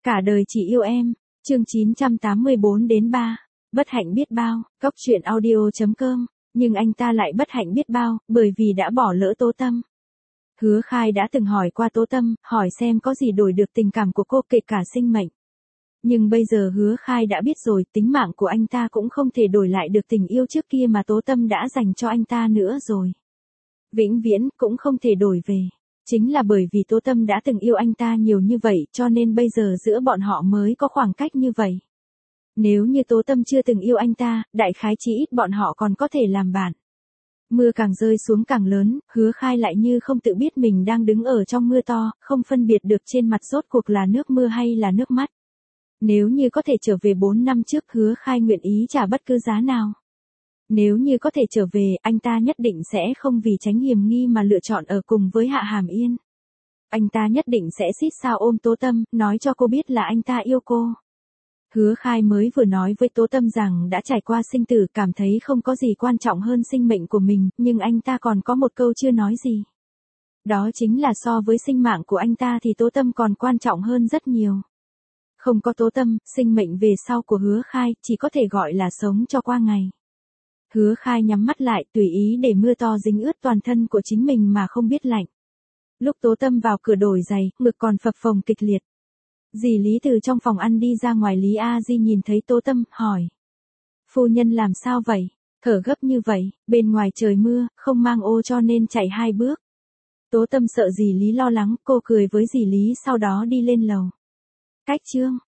Cả đời chỉ yêu em, chương 984-3, bất hạnh biết bao, Cóc truyện audio.com, nhưng anh ta lại bất hạnh biết bao, bởi vì đã bỏ lỡ Tố Tâm. Hứa Khai đã từng hỏi qua Tố Tâm, hỏi xem có gì đổi được tình cảm của cô kể cả sinh mệnh. Nhưng bây giờ Hứa Khai đã biết rồi, tính mạng của anh ta cũng không thể đổi lại được tình yêu trước kia mà Tố Tâm đã dành cho anh ta nữa rồi. Vĩnh viễn cũng không thể đổi về. Chính là bởi vì Tố Tâm đã từng yêu anh ta nhiều như vậy cho nên bây giờ giữa bọn họ mới có khoảng cách như vậy. Nếu như Tố Tâm chưa từng yêu anh ta, đại khái chí ít bọn họ còn có thể làm bạn. Mưa càng rơi xuống càng lớn, Hứa Khai lại như không tự biết mình đang đứng ở trong mưa to, không phân biệt được trên mặt rốt cuộc là nước mưa hay là nước mắt. Nếu như có thể trở về 4 năm trước, Hứa Khai nguyện ý trả bất cứ giá nào. Nếu như có thể trở về, anh ta nhất định sẽ không vì tránh hiểm nghi mà lựa chọn ở cùng với Hạ Hàm Yên. Anh ta nhất định sẽ xít sao ôm Tố Tâm, nói cho cô biết là anh ta yêu cô. Hứa Khai mới vừa nói với Tố Tâm rằng đã trải qua sinh tử, cảm thấy không có gì quan trọng hơn sinh mệnh của mình, nhưng anh ta còn có một câu chưa nói gì. Đó chính là so với sinh mạng của anh ta thì Tố Tâm còn quan trọng hơn rất nhiều. Không có Tố Tâm, sinh mệnh về sau của Hứa Khai chỉ có thể gọi là sống cho qua ngày. Hứa Khai nhắm mắt lại, tùy ý để mưa to dính ướt toàn thân của chính mình mà không biết lạnh. Lúc Tố Tâm vào cửa đổi giày, ngực còn phập phồng kịch liệt. Dì Lý từ trong phòng ăn đi ra ngoài, Lý A Di nhìn thấy Tố Tâm, hỏi. Phu nhân làm sao vậy? Thở gấp như vậy, bên ngoài trời mưa, không mang ô cho nên chạy 2 bước. Tố Tâm sợ dì Lý lo lắng, cô cười với dì Lý sau đó đi lên lầu. Cách chương